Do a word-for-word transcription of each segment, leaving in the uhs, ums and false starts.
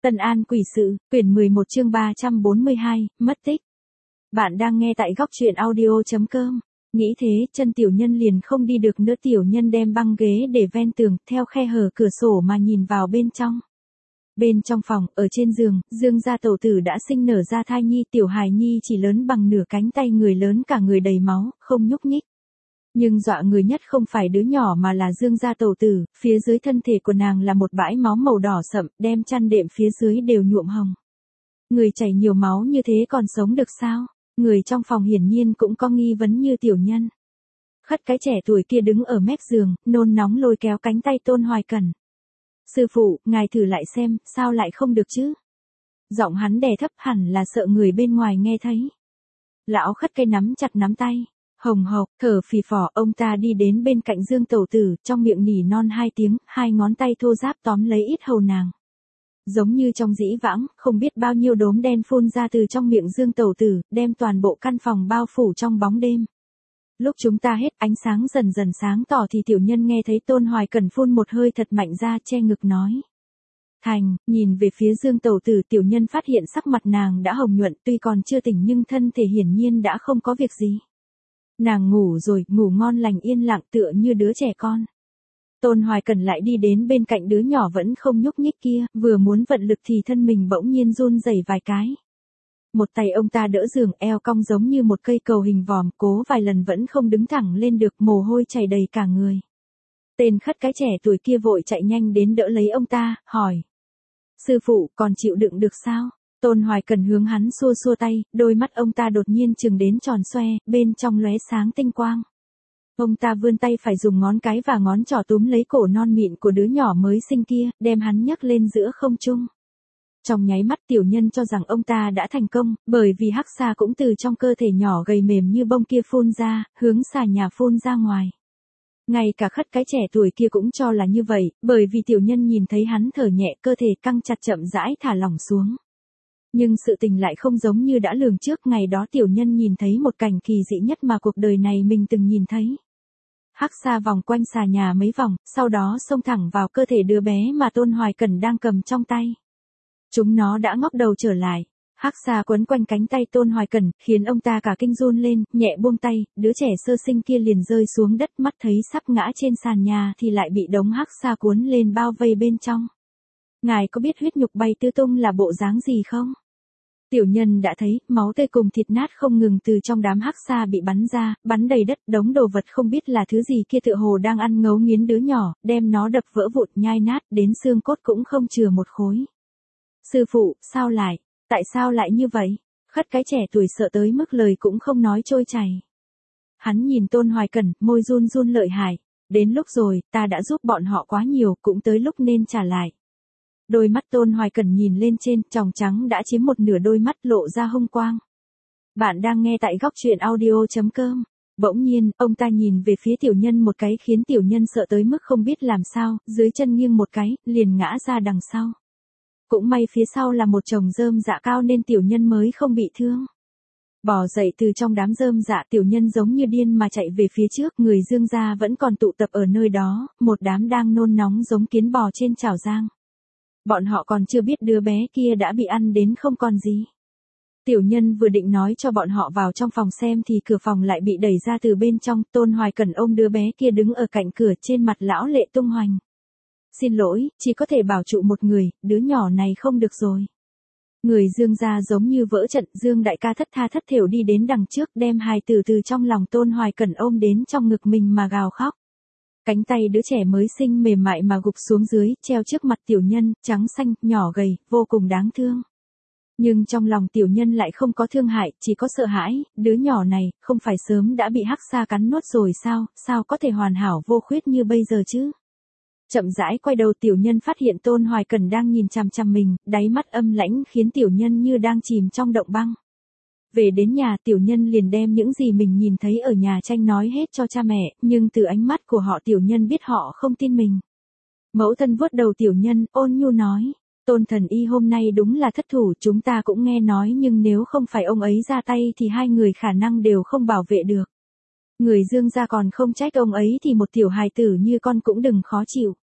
Tân An quỷ sự, quyển mười một chương ba trăm bốn mươi hai, mất tích. Bạn đang nghe tại góc truyện audio chấm com. Nghĩ thế, chân tiểu nhân liền không đi được nữa. Tiểu nhân đem băng ghế để ven tường, theo khe hở cửa sổ mà nhìn vào bên trong. Bên trong phòng, ở trên giường, Dương gia tẩu tử đã sinh nở ra thai nhi. Tiểu hài nhi chỉ lớn bằng nửa cánh tay người, lớn cả người đầy máu, không nhúc nhích. Nhưng dọa người nhất không phải đứa nhỏ mà là Dương gia tẩu tử, phía dưới thân thể của nàng là một bãi máu màu đỏ sậm, đem chăn đệm phía dưới đều nhuộm hồng. Người chảy nhiều máu như thế còn sống được sao? Người trong phòng hiển nhiên cũng có nghi vấn như tiểu nhân. Khất cái trẻ tuổi kia đứng ở mép giường, nôn nóng lôi kéo cánh tay Tôn Hoài Cẩn. Sư phụ, ngài thử lại xem, sao lại không được chứ? Giọng hắn đè thấp, hẳn là sợ người bên ngoài nghe thấy. Lão khất cái nắm chặt nắm tay. Hồng hộc, thở phì phò, ông ta đi đến bên cạnh Dương tẩu tử, trong miệng nỉ non hai tiếng, hai ngón tay thô ráp tóm lấy ít hầu nàng. Giống như trong dĩ vãng, không biết bao nhiêu đốm đen phun ra từ trong miệng Dương tẩu tử, đem toàn bộ căn phòng bao phủ trong bóng đêm. Lúc chúng ta hết ánh sáng dần dần sáng tỏ thì tiểu nhân nghe thấy Tôn Hoài Cẩn phun một hơi thật mạnh ra, che ngực nói. Thành, nhìn về phía Dương tẩu tử, tiểu nhân phát hiện sắc mặt nàng đã hồng nhuận, tuy còn chưa tỉnh nhưng thân thể hiển nhiên đã không có việc gì. Nàng ngủ rồi, ngủ ngon lành yên lặng tựa như đứa trẻ con. Tôn Hoài Cẩn lại đi đến bên cạnh đứa nhỏ vẫn không nhúc nhích kia, vừa muốn vận lực thì thân mình bỗng nhiên run rẩy vài cái. Một tay ông ta đỡ giường, eo cong giống như một cây cầu hình vòm, cố vài lần vẫn không đứng thẳng lên được, mồ hôi chảy đầy cả người. Tên khất cái trẻ tuổi kia vội chạy nhanh đến đỡ lấy ông ta, hỏi. Sư phụ, còn chịu đựng được sao? Tôn Hoài Cẩn hướng hắn xua xua tay, đôi mắt ông ta đột nhiên trừng đến tròn xoe, bên trong lóe sáng tinh quang. Ông ta vươn tay phải dùng ngón cái và ngón trỏ túm lấy cổ non mịn của đứa nhỏ mới sinh kia, đem hắn nhấc lên giữa không trung. Trong nháy mắt tiểu nhân cho rằng ông ta đã thành công, bởi vì hắc xà cũng từ trong cơ thể nhỏ gầy mềm như bông kia phun ra, hướng xà nhà phun ra ngoài. Ngay cả khất cái trẻ tuổi kia cũng cho là như vậy, bởi vì tiểu nhân nhìn thấy hắn thở nhẹ, cơ thể căng chặt chậm rãi thả lỏng xuống. Nhưng sự tình lại không giống như đã lường trước, ngày đó tiểu nhân nhìn thấy một cảnh kỳ dị nhất mà cuộc đời này mình từng nhìn thấy. Hắc xà vòng quanh xà nhà mấy vòng, sau đó xông thẳng vào cơ thể đứa bé mà Tôn Hoài Cẩn đang cầm trong tay. Chúng nó đã ngóc đầu trở lại. Hắc xà quấn quanh cánh tay Tôn Hoài Cẩn, khiến ông ta cả kinh run lên, nhẹ buông tay, đứa trẻ sơ sinh kia liền rơi xuống đất, mắt thấy sắp ngã trên sàn nhà thì lại bị đống hắc xà cuốn lên bao vây bên trong. Ngài có biết huyết nhục bay tứ tung là bộ dáng gì không? Tiểu nhân đã thấy, máu tươi cùng thịt nát không ngừng từ trong đám hắc xà bị bắn ra, bắn đầy đất, đống đồ vật không biết là thứ gì kia tựa hồ đang ăn ngấu nghiến đứa nhỏ, đem nó đập vỡ vụn nhai nát, đến xương cốt cũng không chừa một khối. Sư phụ, sao lại, tại sao lại như vậy? Khất cái trẻ tuổi sợ tới mức lời cũng không nói trôi chảy. Hắn nhìn Tôn Hoài Cẩn, môi run run lợi hại. Đến lúc rồi, ta đã giúp bọn họ quá nhiều, cũng tới lúc nên trả lại. Đôi mắt Tôn Hoài Cẩn nhìn lên trên, tròng trắng đã chiếm một nửa đôi mắt, lộ ra hung quang. Bạn đang nghe tại góc truyện audio chấm com. Bỗng nhiên, ông ta nhìn về phía tiểu nhân một cái khiến tiểu nhân sợ tới mức không biết làm sao, dưới chân nghiêng một cái, liền ngã ra đằng sau. Cũng may phía sau là một chồng rơm dạ cao nên tiểu nhân mới không bị thương. Bò dậy từ trong đám rơm dạ, tiểu nhân giống như điên mà chạy về phía trước, người Dương gia vẫn còn tụ tập ở nơi đó, một đám đang nôn nóng giống kiến bò trên chảo rang. Bọn họ còn chưa biết đứa bé kia đã bị ăn đến không còn gì. Tiểu nhân vừa định nói cho bọn họ vào trong phòng xem thì cửa phòng lại bị đẩy ra từ bên trong. Tôn Hoài Cẩn ôm đứa bé kia đứng ở cạnh cửa, trên mặt lão lệ tung hoành. Xin lỗi, chỉ có thể bảo trụ một người, đứa nhỏ này không được rồi. Người Dương gia giống như vỡ trận, Dương đại ca thất tha thất thểu đi đến đằng trước, đem hài tử từ trong lòng Tôn Hoài Cẩn ôm đến trong ngực mình mà gào khóc. Cánh tay đứa trẻ mới sinh mềm mại mà gục xuống dưới, treo trước mặt tiểu nhân, trắng xanh, nhỏ gầy, vô cùng đáng thương. Nhưng trong lòng tiểu nhân lại không có thương hại, chỉ có sợ hãi, đứa nhỏ này, không phải sớm đã bị hắc xà cắn nuốt rồi sao, sao có thể hoàn hảo vô khuyết như bây giờ chứ? Chậm rãi quay đầu tiểu nhân phát hiện Tôn Hoài Cẩn đang nhìn chằm chằm mình, đáy mắt âm lãnh khiến tiểu nhân như đang chìm trong động băng. Về đến nhà tiểu nhân liền đem những gì mình nhìn thấy ở nhà tranh nói hết cho cha mẹ, nhưng từ ánh mắt của họ tiểu nhân biết họ không tin mình. Mẫu thân vuốt đầu tiểu nhân, ôn nhu nói, Tôn thần y hôm nay đúng là thất thủ, chúng ta cũng nghe nói nhưng nếu không phải ông ấy ra tay thì hai người khả năng đều không bảo vệ được. Người Dương gia còn không trách ông ấy thì một tiểu hài tử như con cũng đừng khó chịu.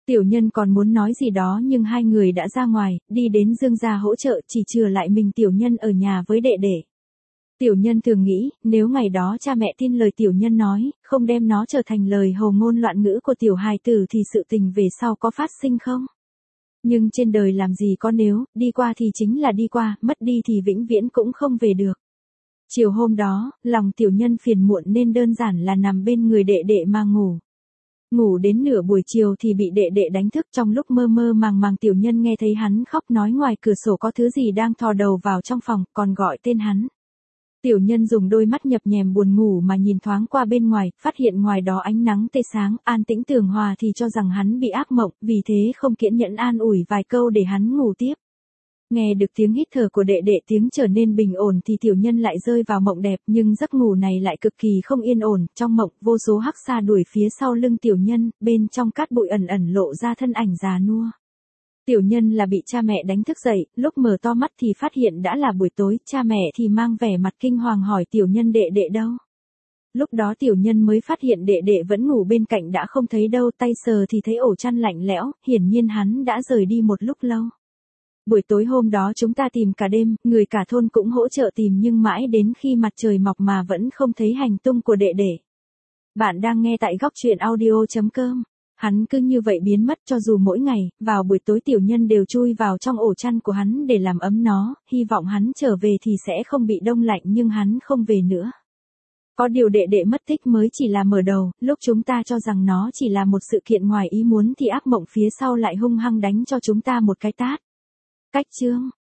Tiểu nhân còn muốn nói gì đó nhưng hai người đã ra ngoài, đi đến Dương gia hỗ trợ, chỉ chừa lại mình tiểu nhân ở nhà với đệ đệ. Tiểu nhân thường nghĩ, nếu ngày đó cha mẹ tin lời tiểu nhân nói, không đem nó trở thành lời hồ ngôn loạn ngữ của tiểu hài tử thì sự tình về sau có phát sinh không? Nhưng trên đời làm gì có nếu, đi qua thì chính là đi qua, mất đi thì vĩnh viễn cũng không về được. Chiều hôm đó, lòng tiểu nhân phiền muộn nên đơn giản là nằm bên người đệ đệ mà ngủ. Ngủ đến nửa buổi chiều thì bị đệ đệ đánh thức, trong lúc mơ mơ màng màng tiểu nhân nghe thấy hắn khóc nói ngoài cửa sổ có thứ gì đang thò đầu vào trong phòng, còn gọi tên hắn. Tiểu nhân dùng đôi mắt nhập nhèm buồn ngủ mà nhìn thoáng qua bên ngoài, phát hiện ngoài đó ánh nắng tê sáng, an tĩnh tường hòa thì cho rằng hắn bị ác mộng, vì thế không kiên nhẫn an ủi vài câu để hắn ngủ tiếp. Nghe được tiếng hít thở của đệ đệ, tiếng trở nên bình ổn thì tiểu nhân lại rơi vào mộng đẹp, nhưng giấc ngủ này lại cực kỳ không yên ổn, trong mộng vô số hắc xa đuổi phía sau lưng tiểu nhân, bên trong cát bụi ẩn ẩn lộ ra thân ảnh già nua. Tiểu nhân là bị cha mẹ đánh thức dậy, lúc mở to mắt thì phát hiện đã là buổi tối, cha mẹ thì mang vẻ mặt kinh hoàng hỏi tiểu nhân đệ đệ đâu. Lúc đó tiểu nhân mới phát hiện đệ đệ vẫn ngủ bên cạnh đã không thấy đâu, tay sờ thì thấy ổ chăn lạnh lẽo, hiển nhiên hắn đã rời đi một lúc lâu. Buổi tối hôm đó chúng ta tìm cả đêm, người cả thôn cũng hỗ trợ tìm nhưng mãi đến khi mặt trời mọc mà vẫn không thấy hành tung của đệ đệ. Bạn đang nghe tại góc truyện audio chấm com. Hắn cứ như vậy biến mất, cho dù mỗi ngày, vào buổi tối tiểu nhân đều chui vào trong ổ chăn của hắn để làm ấm nó, hy vọng hắn trở về thì sẽ không bị đông lạnh nhưng hắn không về nữa. Có điều đệ đệ mất tích mới chỉ là mở đầu, lúc chúng ta cho rằng nó chỉ là một sự kiện ngoài ý muốn thì ác mộng phía sau lại hung hăng đánh cho chúng ta một cái tát. Cách chương